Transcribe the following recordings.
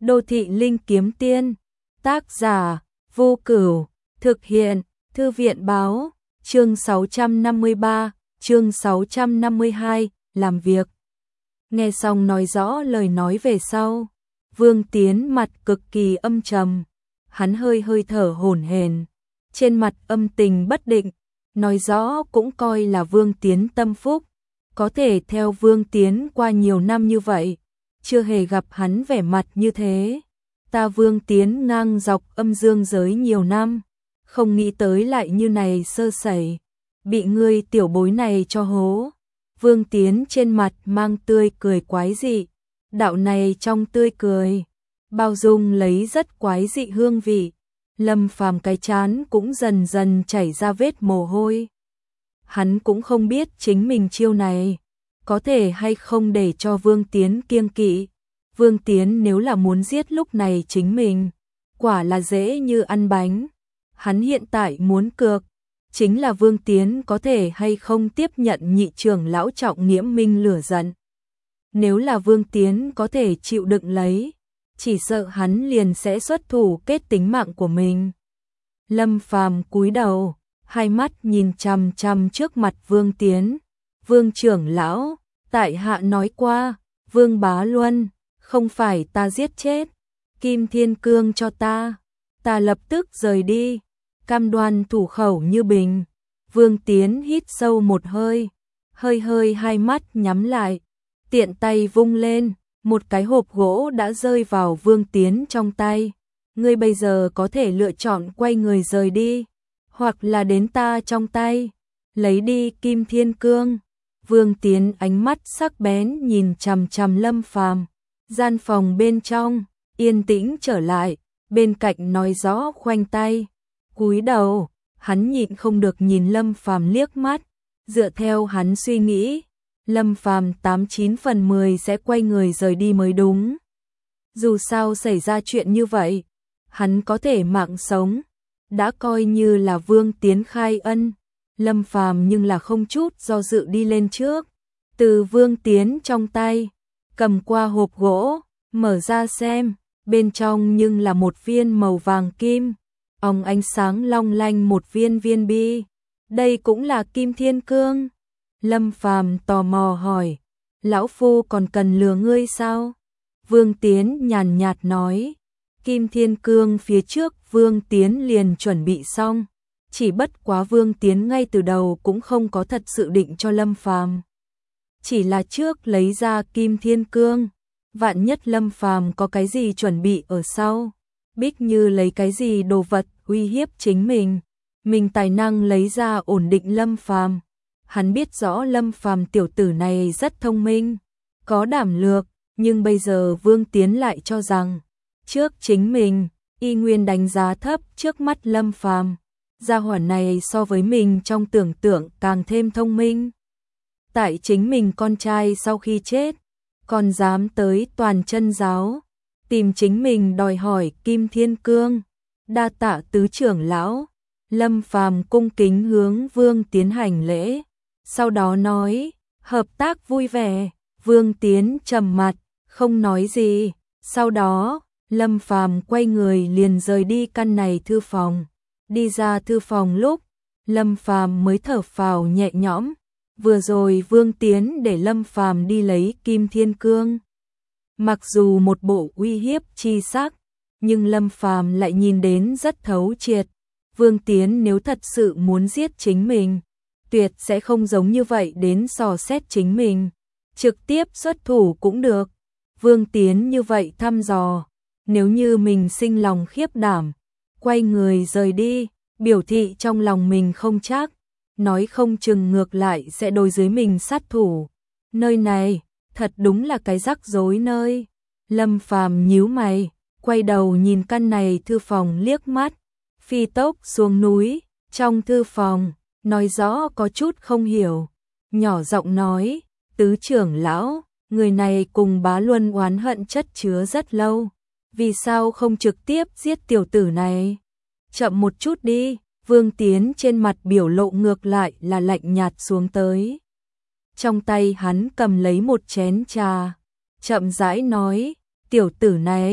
Đô thị linh kiếm tiên, tác giả, Vô Cửu, thực hiện, Thư viện báo, chương 653, chương 652, làm việc. Nghe xong nói rõ lời nói về sau, Vương Tiến mặt cực kỳ âm trầm, hắn hơi thở hổn hển, trên mặt âm tình bất định, nói rõ cũng coi là Vương Tiến tâm phúc, có thể theo Vương Tiến qua nhiều năm như vậy, chưa hề gặp hắn vẻ mặt như thế. Ta Vương Tiến ngang dọc âm dương giới nhiều năm, không nghĩ tới lại như này sơ sẩy, bị ngươi tiểu bối này cho hố. Vương Tiến trên mặt mang tươi cười quái dị, đạo này trong tươi cười, bao dung lấy rất quái dị hương vị. Lâm Phàm cái trán cũng dần dần chảy ra vết mồ hôi. Hắn cũng không biết chính mình chiêu này có thể hay không để cho Vương Tiến kiêng kỵ. Vương Tiến nếu là muốn giết lúc này chính mình, quả là dễ như ăn bánh. Hắn hiện tại muốn cược, chính là Vương Tiến có thể hay không tiếp nhận nhị trưởng lão Trọng Nghiễm Minh lửa giận. Nếu là Vương Tiến có thể chịu đựng lấy, chỉ sợ hắn liền sẽ xuất thủ kết tính mạng của mình. Lâm Phàm cúi đầu, hai mắt nhìn chằm chằm trước mặt Vương Tiến. Vương trưởng lão, tại hạ nói qua, Vương Bá Luân, không phải ta giết chết, Kim Thiên Cương cho ta lập tức rời đi, cam đoan thủ khẩu như bình. Vương Tiến hít sâu một hơi, hơi hai mắt nhắm lại, tiện tay vung lên, một cái hộp gỗ đã rơi vào Vương Tiến trong tay. Ngươi bây giờ có thể lựa chọn quay người rời đi, hoặc là đến ta trong tay, lấy đi Kim Thiên Cương. Vương Tiến ánh mắt sắc bén nhìn chằm chằm Lâm Phàm. Gian phòng bên trong yên tĩnh trở lại, bên cạnh nói rõ khoanh tay, cúi đầu, hắn nhịn không được nhìn Lâm Phàm liếc mắt, dựa theo hắn suy nghĩ, Lâm Phàm 89 phần 10 sẽ quay người rời đi mới đúng. Dù sao xảy ra chuyện như vậy, hắn có thể mạng sống, đã coi như là Vương Tiến khai ân. Lâm Phàm nhưng là không chút do dự đi lên trước, từ Vương Tiến trong tay cầm qua hộp gỗ, mở ra xem, bên trong nhưng là một viên màu vàng kim, óng ánh sáng long lanh một viên bi. Đây cũng là Kim Thiên Cương. Lâm Phàm tò mò hỏi, lão phu còn cần lừa ngươi sao? Vương Tiến nhàn nhạt nói, Kim Thiên Cương phía trước Vương Tiến liền chuẩn bị xong, chỉ bất quá Vương Tiến ngay từ đầu cũng không có thật sự định cho Lâm Phàm. Chỉ là trước lấy ra Kim Thiên Cương, vạn nhất Lâm Phàm có cái gì chuẩn bị ở sau, Bích Như lấy cái gì đồ vật uy hiếp chính mình tài năng lấy ra ổn định Lâm Phàm. Hắn biết rõ Lâm Phàm tiểu tử này rất thông minh, có đảm lược, nhưng bây giờ Vương Tiến lại cho rằng, trước chính mình, y nguyên đánh giá thấp trước mắt Lâm Phàm. Gia hỏa này so với mình trong tưởng tượng càng thêm thông minh. Tại chính mình con trai sau khi chết, còn dám tới Toàn Chân giáo, tìm chính mình đòi hỏi Kim Thiên Cương. Đa tạ tứ trưởng lão. Lâm Phàm cung kính hướng Vương Tiến hành lễ, sau đó nói, hợp tác vui vẻ. Vương Tiến trầm mặt, không nói gì. Sau đó, Lâm Phàm quay người liền rời đi căn này thư phòng. Đi ra thư phòng lúc, Lâm Phàm mới thở phào nhẹ nhõm. Vừa rồi Vương Tiến để Lâm Phàm đi lấy Kim Thiên Cương. Mặc dù một bộ uy hiếp chi sắc, nhưng Lâm Phàm lại nhìn đến rất thấu triệt. Vương Tiến nếu thật sự muốn giết chính mình, tuyệt sẽ không giống như vậy đến dò xét chính mình, trực tiếp xuất thủ cũng được. Vương Tiến như vậy thăm dò, nếu như mình sinh lòng khiếp đảm, quay người rời đi, biểu thị trong lòng mình không chắc, nói không chừng ngược lại sẽ đối dưới mình sát thủ. Nơi này, thật đúng là cái rắc rối nơi. Lâm Phàm nhíu mày, quay đầu nhìn căn này thư phòng liếc mắt, phi tốc xuống núi, trong thư phòng, nói rõ có chút không hiểu, nhỏ giọng nói, tứ trưởng lão, người này cùng Bá Luân oán hận chất chứa rất lâu, vì sao không trực tiếp giết tiểu tử này? Chậm một chút đi. Vương Tiến trên mặt biểu lộ ngược lại là lạnh nhạt xuống tới. Trong tay hắn cầm lấy một chén trà, chậm rãi nói, tiểu tử này,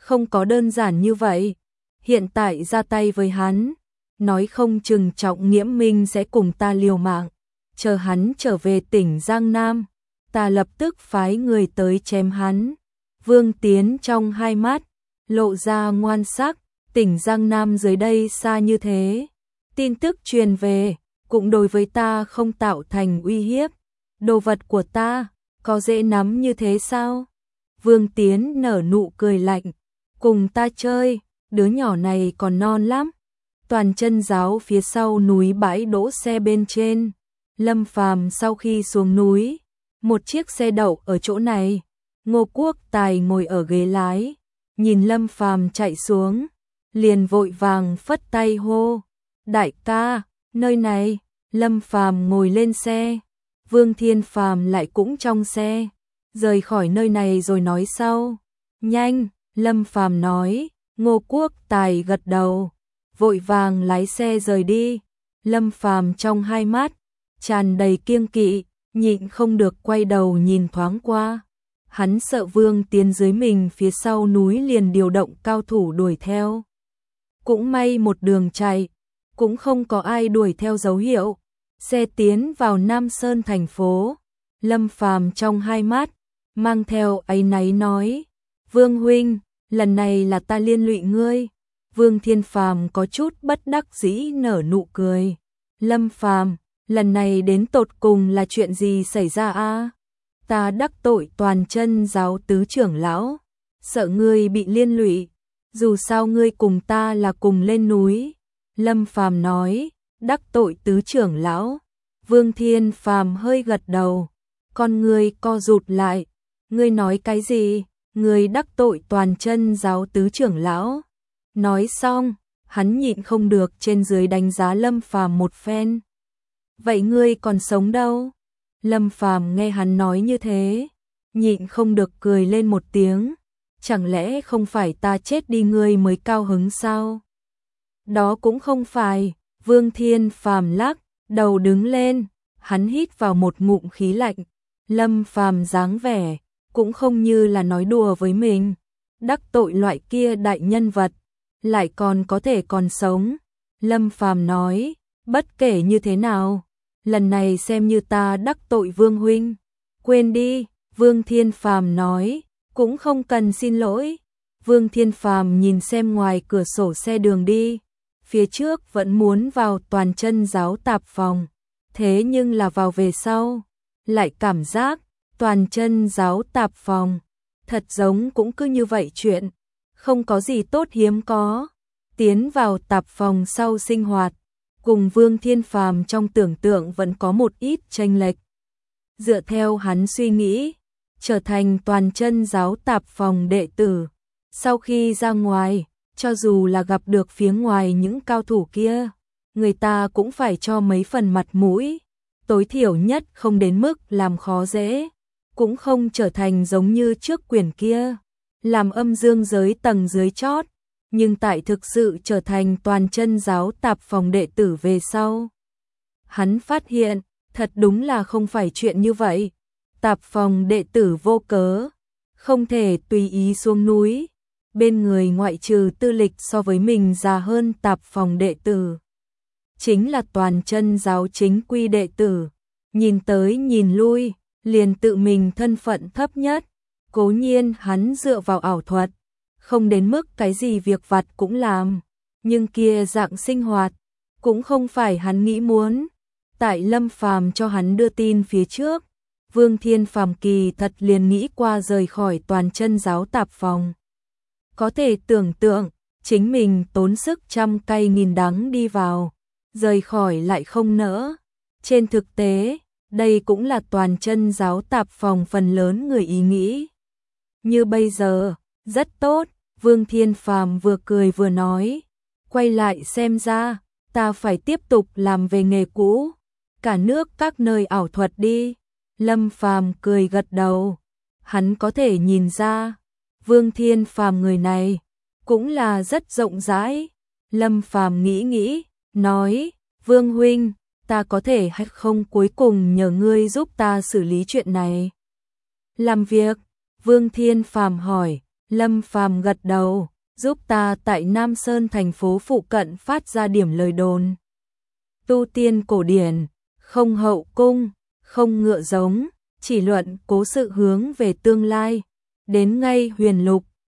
Không có đơn giản như vậy. Hiện tại ra tay với hắn, nói không chừng Trọng Nghiễm Minh sẽ cùng ta liều mạng. Chờ hắn trở về tỉnh Giang Nam, ta lập tức phái người tới chém hắn. Vương Tiến trong hai mắt lộ ra ngoan sắc, tỉnh Giang Nam dưới đây xa như thế. Tin tức truyền về, cũng đối với ta không tạo thành uy hiếp. Đồ vật của ta, có dễ nắm như thế sao? Vương Tiến nở nụ cười lạnh, cùng ta chơi, đứa nhỏ này còn non lắm. Toàn Chân Giáo phía sau núi bãi đỗ xe bên trên. Lâm Phàm sau khi xuống núi, một chiếc xe đậu ở chỗ này. Ngô Quốc Tài ngồi ở ghế lái, nhìn Lâm Phàm chạy xuống, liền vội vàng phất tay hô, đại ca, nơi này. Lâm Phàm ngồi lên xe, Vương Thiên Phàm lại cũng trong xe, rời khỏi nơi này rồi nói sau. Nhanh, Lâm Phàm nói. Ngô Quốc Tài gật đầu, vội vàng lái xe rời đi. Lâm Phàm trong hai mắt tràn đầy kiêng kỵ, nhịn không được quay đầu nhìn thoáng qua. Hắn sợ Vương Tiến dưới mình phía sau núi liền điều động cao thủ đuổi theo. Cũng may một đường chạy, cũng không có ai đuổi theo dấu hiệu. Xe tiến vào Nam Sơn thành phố. Lâm Phàm trong hai mắt mang theo áy náy nói, Vương huynh, lần này là ta liên lụy ngươi. Vương Thiên Phàm có chút bất đắc dĩ nở nụ cười. Lâm Phàm, lần này đến tột cùng là chuyện gì xảy ra a? Ta đắc tội Toàn Chân Giáo tứ trưởng lão, sợ ngươi bị liên lụy, dù sao ngươi cùng ta là cùng lên núi. Lâm Phàm nói, đắc tội tứ trưởng lão. Vương Thiên Phàm hơi gật đầu, con ngươi co rụt lại. Ngươi nói cái gì? Ngươi đắc tội Toàn Chân Giáo tứ trưởng lão? Nói xong, hắn nhịn không được trên dưới đánh giá Lâm Phàm một phen. Vậy ngươi còn sống đâu? Lâm Phàm nghe hắn nói như thế, nhịn không được cười lên một tiếng. Chẳng lẽ không phải ta chết đi ngươi mới cao hứng sao? Đó cũng không phải. Vương Thiên Phàm lắc đầu đứng lên, hắn hít vào một ngụm khí lạnh. Lâm Phàm dáng vẻ cũng không như là nói đùa với mình. Đắc tội loại kia đại nhân vật, lại còn có thể còn sống. Lâm Phàm nói, bất kể như thế nào, lần này xem như ta đắc tội Vương huynh. Quên đi, Vương Thiên Phàm nói, cũng không cần xin lỗi. Vương Thiên Phàm nhìn xem ngoài cửa sổ xe đường đi, phía trước vẫn muốn vào Toàn Chân Giáo tạp phòng, thế nhưng là vào về sau, lại cảm giác Toàn Chân Giáo tạp phòng thật giống cũng cứ như vậy chuyện, không có gì tốt hiếm có. Tiến vào tạp phòng sau sinh hoạt, cùng Vương Thiên Phàm trong tưởng tượng vẫn có một ít chênh lệch. Dựa theo hắn suy nghĩ, trở thành Toàn Chân Giáo tạp phòng đệ tử, sau khi ra ngoài, cho dù là gặp được phía ngoài những cao thủ kia, người ta cũng phải cho mấy phần mặt mũi, tối thiểu nhất không đến mức làm khó dễ, cũng không trở thành giống như trước quyển kia, làm âm dương giới tầng dưới chót, nhưng tại thực sự trở thành Toàn Chân Giáo tạp phòng đệ tử về sau. Hắn phát hiện, thật đúng là không phải chuyện như vậy. Tạp phòng đệ tử vô cớ, không thể tùy ý xuống núi. Bên người ngoại trừ tư lịch so với mình già hơn tạp phòng đệ tử, chính là Toàn Chân Giáo chính quy đệ tử. Nhìn tới nhìn lui, liền tự mình thân phận thấp nhất. Cố nhiên hắn dựa vào ảo thuật, không đến mức cái gì việc vặt cũng làm, nhưng kia dạng sinh hoạt cũng không phải hắn nghĩ muốn. Tại Lâm Phàm cho hắn đưa tin phía trước, Vương Thiên Phàm kỳ thật liền nghĩ qua rời khỏi Toàn Chân Giáo tạp phòng. Có thể tưởng tượng, chính mình tốn sức trăm cay nghìn đắng đi vào, rời khỏi lại không nỡ. Trên thực tế, đây cũng là Toàn Chân Giáo tạp phòng phần lớn người ý nghĩ. Như bây giờ, rất tốt. Vương Thiên Phàm vừa cười vừa nói, quay lại xem ra, ta phải tiếp tục làm về nghề cũ, cả nước các nơi ảo thuật đi. Lâm Phàm cười gật đầu, hắn có thể nhìn ra, Vương Thiên Phàm người này cũng là rất rộng rãi. Lâm Phàm nghĩ nghĩ, nói, Vương huynh, ta có thể hay không cuối cùng nhờ ngươi giúp ta xử lý chuyện này? Làm việc? Vương Thiên Phàm hỏi. Lâm Phàm gật đầu, giúp ta tại Nam Sơn thành phố phụ cận phát ra điểm lời đồn. Tu tiên cổ điển, không hậu cung, không ngựa giống, chỉ luận cố sự hướng về tương lai. Đến ngay Huyền Lục,